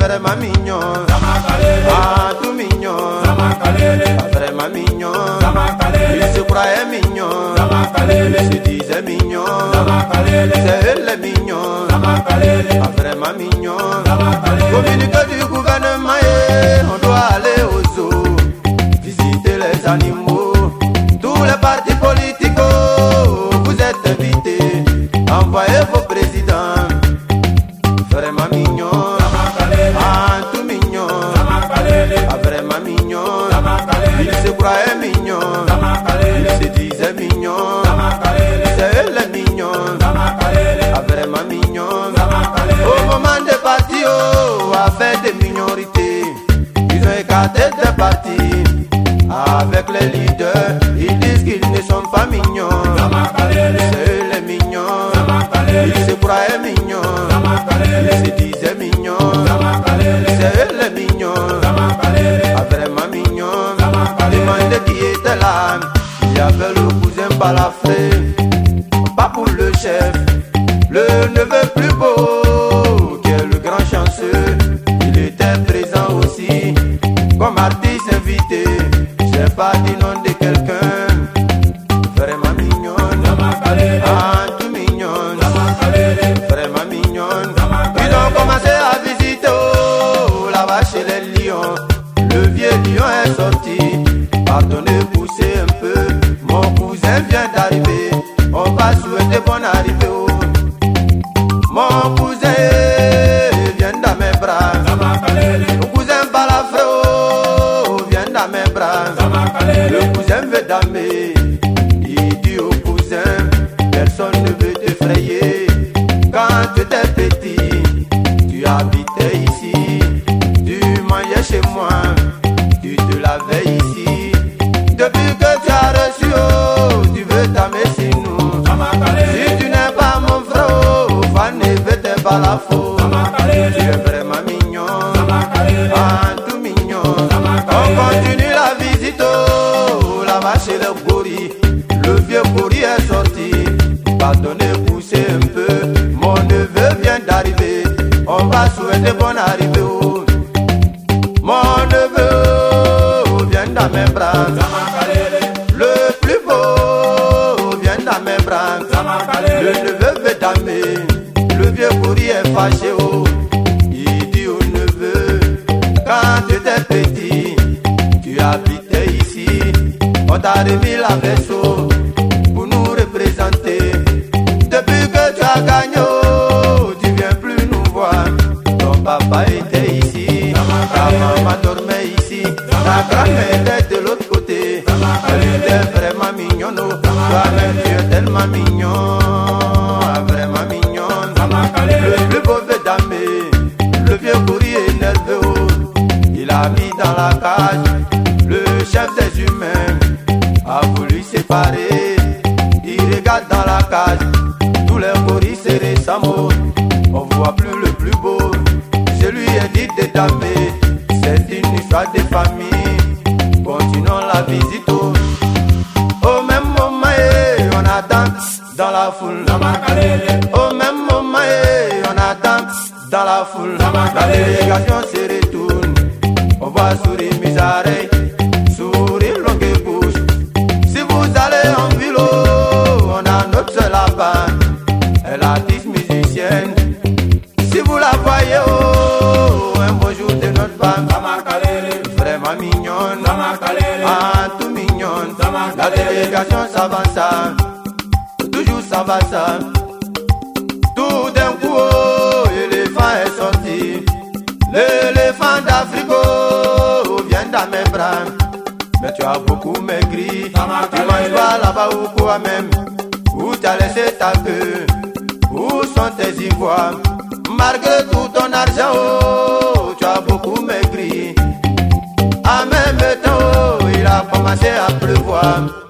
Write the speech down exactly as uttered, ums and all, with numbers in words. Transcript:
vraiment mignon. Ah, tout mignon. Vraiment mignon. Il se croyait mignon. Il se disait mignon. C'est elle le mignon. Ah, vraiment mignon. Communiqué du gouvernement, on doit aller aux zoo, visiter les animaux. Tous les partis politiques, vous êtes invités. Envoyez vos présidents. Vraiment mignon. Ah, tout mignon. Ah, vraiment mignon. Il se croyait mignon. Il se disait mignon. C'est elle mignon. Ah, vraiment mignon. Au moment des partis, oh, avec des minorités, ils ont écarté des partis. Avec les leaders, ils disent qu'ils ne sont pas mignons. C'est les mignons. Ils se croyaient mignons. Ils se disaient mignons. C'est les mignons. Ah, vraiment mignons. Demandez qui était là. Il y avait le cousin Balafré. Pas pour le chef, le neveu plus beau, qui est le grand chanceux. Il était présent aussi comme artiste invité. J'ai pas dit nom de quelqu'un. Vraiment mignonne. Ah, tout mignonne. Vraiment mignonne. Ils ont commencé à visiter, oh, là-bas chez les lions. Le vieux lion est sorti. Pardonnez, poussez un peu. Mon cousin vient d'arriver. On va souhaiter bonne arrivée, oh. Mon cousin vient dans mes bras. Mon cousin Balafré, oh, vient dans mes bras. Le cousin veut damer. Il dit au cousin, personne ne veut t'effrayer. Quand tu étais petit, tu habitais ici. Tu mangeais chez moi, tu te lavais ici. Depuis que tu as reçu, oh, tu veux damer si nous. Si tu n'es pas mon frère, oh, fan ne veut te pas la faute. Tu es vraiment mignon. Ah, tout mignon. On continue la visite, oh, là-bas chez le Gori. Le vieux Gori est sorti. Pardonnez, poussez un peu. Mon neveu vient d'arriver. On va souhaiter bonne arrivée, oh. Mon neveu, oh, vient dans mes bras. Le plus beau vient dans mes bras. Le neveu veut damer. Le vieux Gori est fâché, oh. Il dit au neveu, quand tu étais petit, tu habitais ici. On t'a remis la vaisseau pour nous représenter. Depuis que tu as gagné, oh, tu viens plus nous voir. Ton papa était ici, ta maman dormait ici, ta grand-mère était de l'autre côté. Elle était vraiment mignonne, oh. Toi-même tu es tellement mignon, vraiment mignonne. Le plus beau veut damer, le vieux Gori est énervé, oh. Il a mis dans la cage, le chef des humains a voulu séparer. Il regarde dans la cage, tous les gorilles serrés sans mots. On voit plus le plus beau, je lui ai dit de damer. C'est une histoire de famille, continuons la visite, oh. Au même moment, eh, on attend dans la foule. Au même moment, eh, on attend dans la foule. La délégation se retourne. On voit sourire mes oreilles, sourire longue et bouche. Si vous allez en ville, oh, on a notre seule là-bas. Elle est artiste musicienne. Si vous la voyez, oh, un beau jour de notre femme. Vraiment mignonne. Ah, tout mignonne. La délégation s'avance. Toujours ça va ça. Tout d'un coup, oh, l'éléphant est sorti. L'éléphant d'Afrique, oh, vient dans mes bras. Mais tu as beaucoup maigri. Tu manges pas là-bas ou quoi même? Où tu as laissé ta queue? Où sont tes ivoires? Malgré tout ton argent, oh, tu as beaucoup maigri. En même temps, oh, il a commencé à pleuvoir.